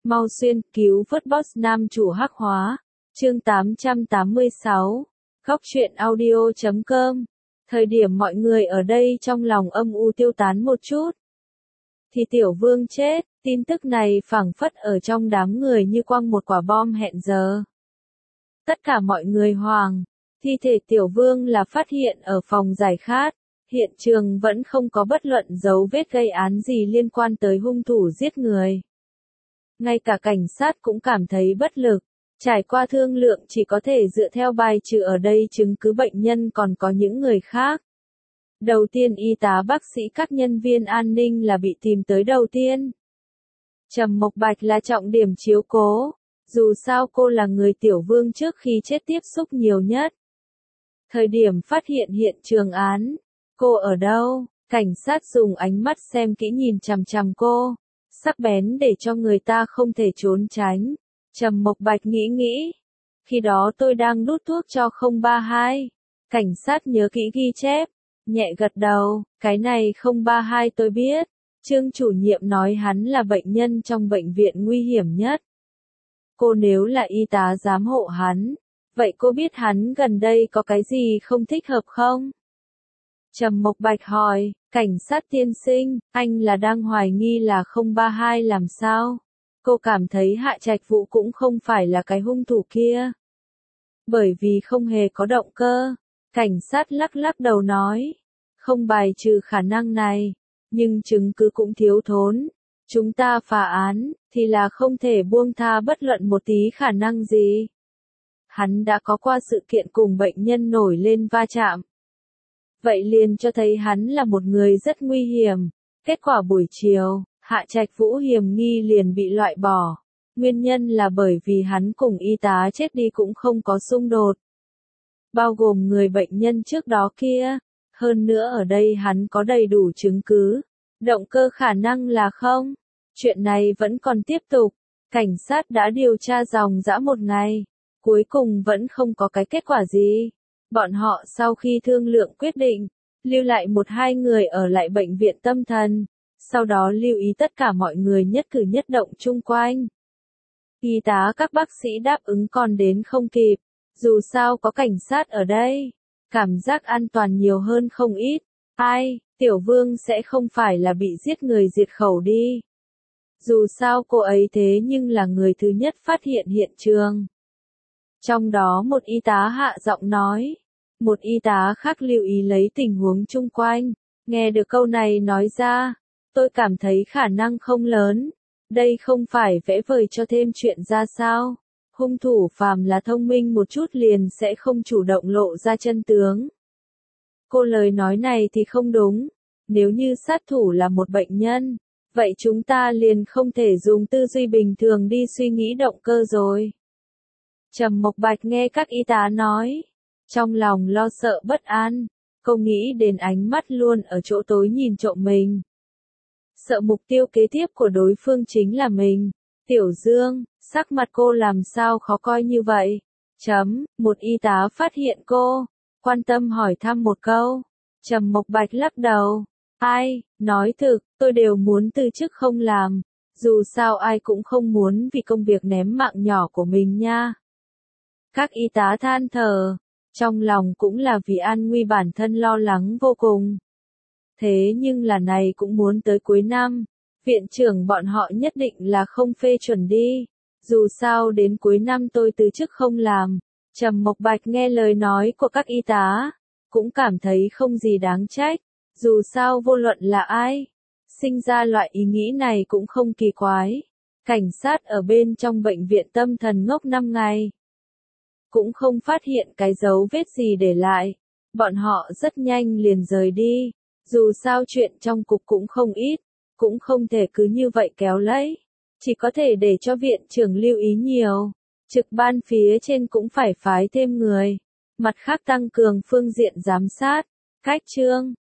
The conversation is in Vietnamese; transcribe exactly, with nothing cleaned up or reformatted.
Mau xuyên cứu vớt boss nam chủ hắc hóa. Chương tám trăm tám mươi sáu. Góc truyện audio chấm com. Thời điểm mọi người ở đây trong lòng âm u tiêu tán một chút, thì Tiểu Vương chết, tin tức này phảng phất ở trong đám người như quăng một quả bom hẹn giờ. Tất cả mọi người hoảng, thi thể Tiểu Vương là phát hiện ở phòng giải khát, hiện trường vẫn không có bất luận dấu vết gây án gì liên quan tới hung thủ giết người. Ngay cả cảnh sát cũng cảm thấy bất lực, trải qua thương lượng chỉ có thể dựa theo bài trừ ở đây chứng cứ bệnh nhân còn có những người khác. Đầu tiên y tá bác sĩ các nhân viên an ninh là bị tìm tới đầu tiên. Trầm Mộc Bạch là trọng điểm chiếu cố, dù sao cô là người Tiểu Vương trước khi chết tiếp xúc nhiều nhất. Thời điểm phát hiện hiện trường án, cô ở đâu? Cảnh sát dùng ánh mắt xem kỹ nhìn chằm chằm cô, sắc bén để cho người ta không thể trốn tránh. Trầm Mộc Bạch nghĩ nghĩ, khi đó tôi đang đút thuốc cho không ba hai. Cảnh sát nhớ kỹ ghi chép, nhẹ gật đầu, cái này không ba hai tôi biết. Trương chủ nhiệm nói hắn là bệnh nhân trong bệnh viện nguy hiểm nhất. Cô nếu là y tá giám hộ hắn, vậy cô biết hắn gần đây có cái gì không thích hợp không? Trầm Mộc Bạch hỏi, cảnh sát tiên sinh, anh là đang hoài nghi là không ba hai làm sao? Cô cảm thấy Hạ Trạch Vũ cũng không phải là cái hung thủ kia. Bởi vì không hề có động cơ. Cảnh sát lắc lắc đầu nói, không bài trừ khả năng này, nhưng chứng cứ cũng thiếu thốn. Chúng ta phá án, thì là không thể buông tha bất luận một tí khả năng gì. Hắn đã có qua sự kiện cùng bệnh nhân nổi lên va chạm. Vậy liền cho thấy hắn là một người rất nguy hiểm. Kết quả buổi chiều, Hạ Trạch Vũ hiểm nghi liền bị loại bỏ. Nguyên nhân là bởi vì hắn cùng y tá chết đi cũng không có xung đột. Bao gồm người bệnh nhân trước đó kia. Hơn nữa ở đây hắn có đầy đủ chứng cứ. Động cơ khả năng là không. Chuyện này vẫn còn tiếp tục. Cảnh sát đã điều tra dòng dã một ngày. Cuối cùng vẫn không có cái kết quả gì. Bọn họ sau khi thương lượng quyết định, lưu lại một hai người ở lại bệnh viện tâm thần. Sau đó lưu ý tất cả mọi người nhất cử nhất động chung quanh. Y tá các bác sĩ đáp ứng còn đến không kịp. Dù sao có cảnh sát ở đây, cảm giác an toàn nhiều hơn không ít. Ai, Tiểu Vương sẽ không phải là bị giết người diệt khẩu đi. Dù sao cô ấy thế nhưng là người thứ nhất phát hiện hiện trường. Trong đó một y tá hạ giọng nói. Một y tá khác lưu ý lấy tình huống chung quanh. Nghe được câu này nói ra, tôi cảm thấy khả năng không lớn. Đây không phải vẽ vời cho thêm chuyện ra sao. Hung thủ phàm là thông minh một chút liền sẽ không chủ động lộ ra chân tướng. Cô lời nói này thì không đúng. Nếu như sát thủ là một bệnh nhân, vậy chúng ta liền không thể dùng tư duy bình thường đi suy nghĩ động cơ rồi. Trầm Mộc Bạch nghe các y tá nói, trong lòng lo sợ bất an, cô nghĩ đến ánh mắt luôn ở chỗ tối nhìn trộm mình. Sợ mục tiêu kế tiếp của đối phương chính là mình. Tiểu Dương, sắc mặt cô làm sao khó coi như vậy? Chấm, một y tá phát hiện cô, quan tâm hỏi thăm một câu. Trầm Mộc Bạch lắc đầu. Ai, nói thực, tôi đều muốn từ chức không làm. Dù sao ai cũng không muốn vì công việc ném mạng nhỏ của mình nha. Các y tá than thở, trong lòng cũng là vì an nguy bản thân lo lắng vô cùng. Thế nhưng là này cũng muốn tới cuối năm, viện trưởng bọn họ nhất định là không phê chuẩn đi. Dù sao đến cuối năm tôi từ chức không làm. Trầm Mộc Bạch nghe lời nói của các y tá, cũng cảm thấy không gì đáng trách. Dù sao vô luận là ai, sinh ra loại ý nghĩ này cũng không kỳ quái. Cảnh sát ở bên trong bệnh viện tâm thần ngốc năm ngày, cũng không phát hiện cái dấu vết gì để lại. Bọn họ rất nhanh liền rời đi. Dù sao chuyện trong cục cũng không ít, cũng không thể cứ như vậy kéo lấy. Chỉ có thể để cho viện trưởng lưu ý nhiều. Trực ban phía trên cũng phải phái thêm người. Mặt khác tăng cường phương diện giám sát. Cách chương